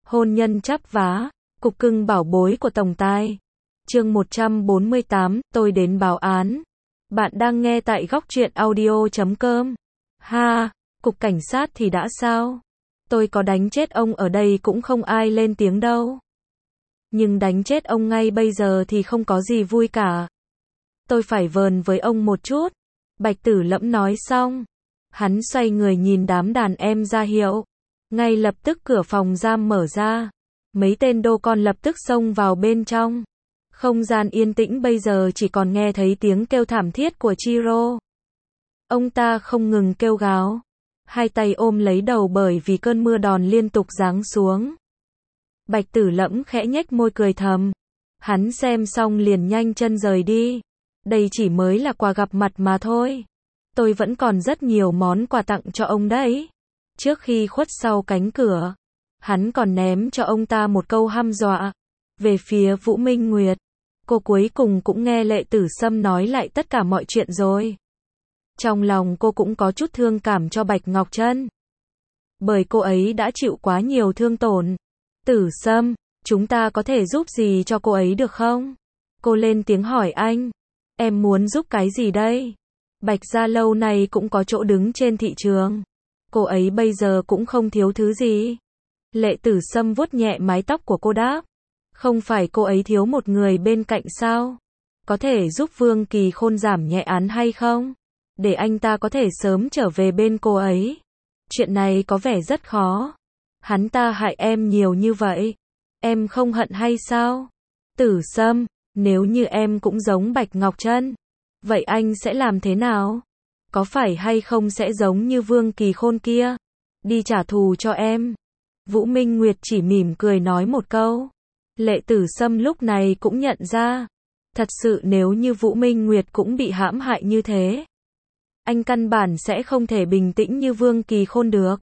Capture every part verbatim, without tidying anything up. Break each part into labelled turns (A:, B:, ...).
A: Hôn nhân chắp vá, cục cưng bảo bối của tổng tài. Chương một trăm bốn mươi tám, tôi đến báo án. Bạn đang nghe tại góc truyện audio chấm com. Ha, cục cảnh sát thì đã sao? Tôi có đánh chết ông ở đây cũng không ai lên tiếng đâu. Nhưng đánh chết ông ngay bây giờ thì không có gì vui cả. Tôi phải vờn với ông một chút. Bạch Tử Lẫm nói xong. Hắn xoay người nhìn đám đàn em ra hiệu. Ngay lập tức cửa phòng giam mở ra. Mấy tên đô con lập tức xông vào bên trong. Không gian yên tĩnh bây giờ chỉ còn nghe thấy tiếng kêu thảm thiết của Chiro. Ông ta không ngừng kêu gào. Hai tay ôm lấy đầu bởi vì cơn mưa đòn liên tục giáng xuống. Bạch Tử Lẫm khẽ nhếch môi cười thầm. Hắn xem xong liền nhanh chân rời đi. Đây chỉ mới là quà gặp mặt mà thôi. Tôi vẫn còn rất nhiều món quà tặng cho ông đấy. Trước khi khuất sau cánh cửa, hắn còn ném cho ông ta một câu hăm dọa. Về phía Vũ Minh Nguyệt, cô cuối cùng cũng nghe Lệ Tử Sâm nói lại tất cả mọi chuyện rồi. Trong lòng cô cũng có chút thương cảm cho Bạch Ngọc Trân. Bởi cô ấy đã chịu quá nhiều thương tổn. Tử Sâm, chúng ta có thể giúp gì cho cô ấy được không? Cô lên tiếng hỏi anh. Em muốn giúp cái gì đây? Bạch gia lâu nay cũng có chỗ đứng trên thị trường. Cô ấy bây giờ cũng không thiếu thứ gì. Lệ Tử Sâm vuốt nhẹ mái tóc của cô đáp. Không phải cô ấy thiếu một người bên cạnh sao? Có thể giúp Vương Kỳ Khôn giảm nhẹ án hay không? Để anh ta có thể sớm trở về bên cô ấy. Chuyện này có vẻ rất khó. Hắn ta hại em nhiều như vậy. Em không hận hay sao? Tử Sâm, nếu như em cũng giống Bạch Ngọc Trân, vậy anh sẽ làm thế nào? Có phải hay không sẽ giống như Vương Kỳ Khôn kia? Đi trả thù cho em. Vũ Minh Nguyệt chỉ mỉm cười nói một câu. Lệ Tử Sâm lúc này cũng nhận ra. Thật sự nếu như Vũ Minh Nguyệt cũng bị hãm hại như thế, anh căn bản sẽ không thể bình tĩnh như Vương Kỳ Khôn được.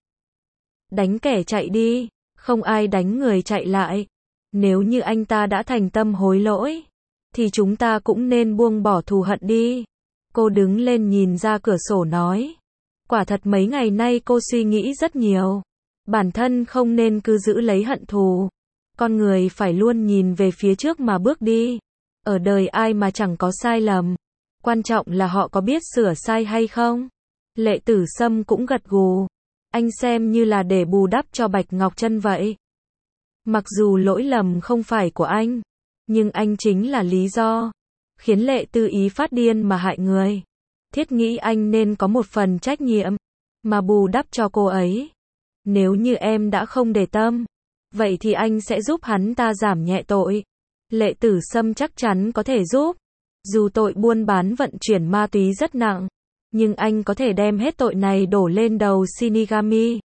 A: Đánh kẻ chạy đi, không ai đánh người chạy lại. Nếu như anh ta đã thành tâm hối lỗi, thì chúng ta cũng nên buông bỏ thù hận đi. Cô đứng lên nhìn ra cửa sổ nói. Quả thật mấy ngày nay cô suy nghĩ rất nhiều. Bản thân không nên cứ giữ lấy hận thù. Con người phải luôn nhìn về phía trước mà bước đi. Ở đời ai mà chẳng có sai lầm. Quan trọng là họ có biết sửa sai hay không. Lệ Tử Sâm cũng gật gù. Anh xem như là để bù đắp cho Bạch Ngọc Trân vậy. Mặc dù lỗi lầm không phải của anh, nhưng anh chính là lý do khiến Lệ Tư Ý phát điên mà hại người. Thiết nghĩ anh nên có một phần trách nhiệm mà bù đắp cho cô ấy. Nếu như em đã không để tâm, vậy thì anh sẽ giúp hắn ta giảm nhẹ tội. Lệ Tử Sâm chắc chắn có thể giúp. Dù tội buôn bán vận chuyển ma túy rất nặng, nhưng anh có thể đem hết tội này đổ lên đầu Shinigami.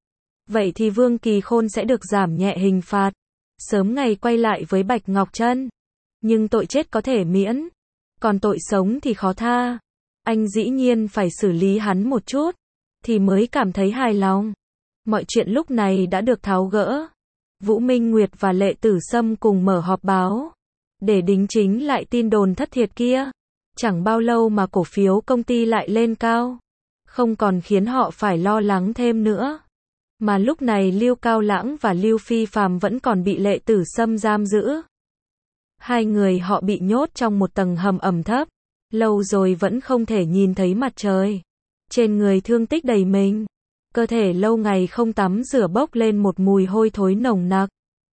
A: Vậy thì Vương Kỳ Khôn sẽ được giảm nhẹ hình phạt, sớm ngày quay lại với Bạch Ngọc Trân. Nhưng tội chết có thể miễn, còn tội sống thì khó tha. Anh dĩ nhiên phải xử lý hắn một chút, thì mới cảm thấy hài lòng. Mọi chuyện lúc này đã được tháo gỡ. Vũ Minh Nguyệt và Lệ Tử Sâm cùng mở họp báo, để đính chính lại tin đồn thất thiệt kia. Chẳng bao lâu mà cổ phiếu công ty lại lên cao, không còn khiến họ phải lo lắng thêm nữa. Mà lúc này Lưu Cao Lãng và Lưu Phi Phàm vẫn còn bị Lệ Tử Sâm giam giữ. Hai người họ bị nhốt trong một tầng hầm ẩm thấp, lâu rồi vẫn không thể nhìn thấy mặt trời. Trên người thương tích đầy mình, cơ thể lâu ngày không tắm rửa bốc lên một mùi hôi thối nồng nặc.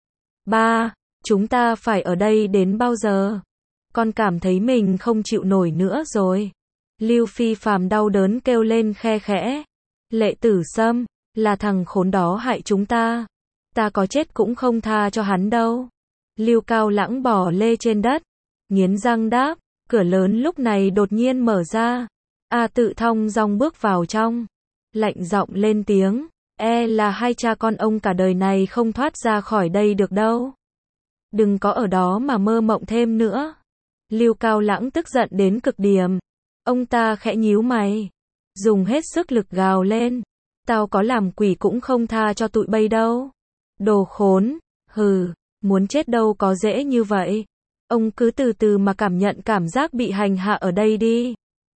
A: Ba, chúng ta phải ở đây đến bao giờ? Con cảm thấy mình không chịu nổi nữa rồi. Lưu Phi Phàm đau đớn kêu lên khe khẽ. Lệ Tử Sâm, là thằng khốn đó hại chúng ta. Ta có chết cũng không tha cho hắn đâu. Lưu Cao Lãng bò lê trên đất, nghiến răng đáp. Cửa lớn lúc này đột nhiên mở ra. A Tự thong dong bước vào trong, lạnh giọng lên tiếng. E là hai cha con ông cả đời này không thoát ra khỏi đây được đâu. Đừng có ở đó mà mơ mộng thêm nữa. Lưu Cao Lãng tức giận đến cực điểm. Ông ta khẽ nhíu mày, dùng hết sức lực gào lên. Tao có làm quỷ cũng không tha cho tụi bay đâu. Đồ khốn, hừ, muốn chết đâu có dễ như vậy. Ông cứ từ từ mà cảm nhận cảm giác bị hành hạ ở đây đi.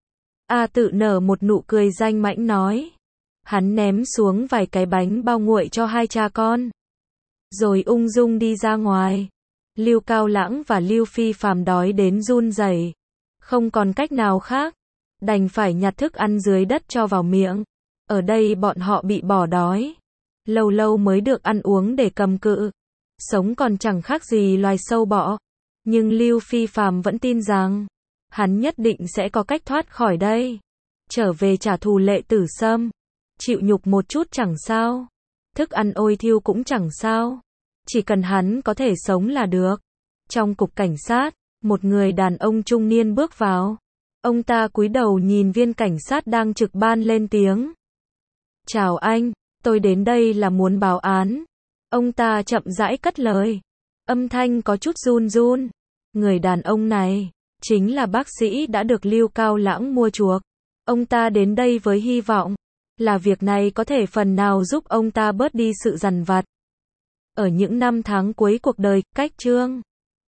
A: A Tự nở một nụ cười danh mãnh nói. Hắn ném xuống vài cái bánh bao nguội cho hai cha con. rồi ung dung đi ra ngoài. Lưu Cao Lãng và Lưu Phi Phàm đói đến run rẩy, không còn cách nào khác, đành phải nhặt thức ăn dưới đất cho vào miệng. Ở đây bọn họ bị bỏ đói, lâu lâu mới được ăn uống để cầm cự, sống còn chẳng khác gì loài sâu bọ. Nhưng Lưu Phi Phàm vẫn tin rằng, hắn nhất định sẽ có cách thoát khỏi đây. Trở về trả thù Lệ Tử Sâm, chịu nhục một chút chẳng sao, thức ăn ôi thiêu cũng chẳng sao, chỉ cần hắn có thể sống là được. Trong cục cảnh sát, một người đàn ông trung niên bước vào. Ông ta cúi đầu nhìn viên cảnh sát đang trực ban lên tiếng. Chào anh, tôi đến đây là muốn báo án. Ông ta chậm rãi cất lời, âm thanh có chút run run. Người đàn ông này, chính là bác sĩ đã được Lưu Cao Lãng mua chuộc. Ông ta đến đây với hy vọng, là việc này có thể phần nào giúp ông ta bớt đi sự dằn vặt. Ở những năm tháng cuối cuộc đời, cách chương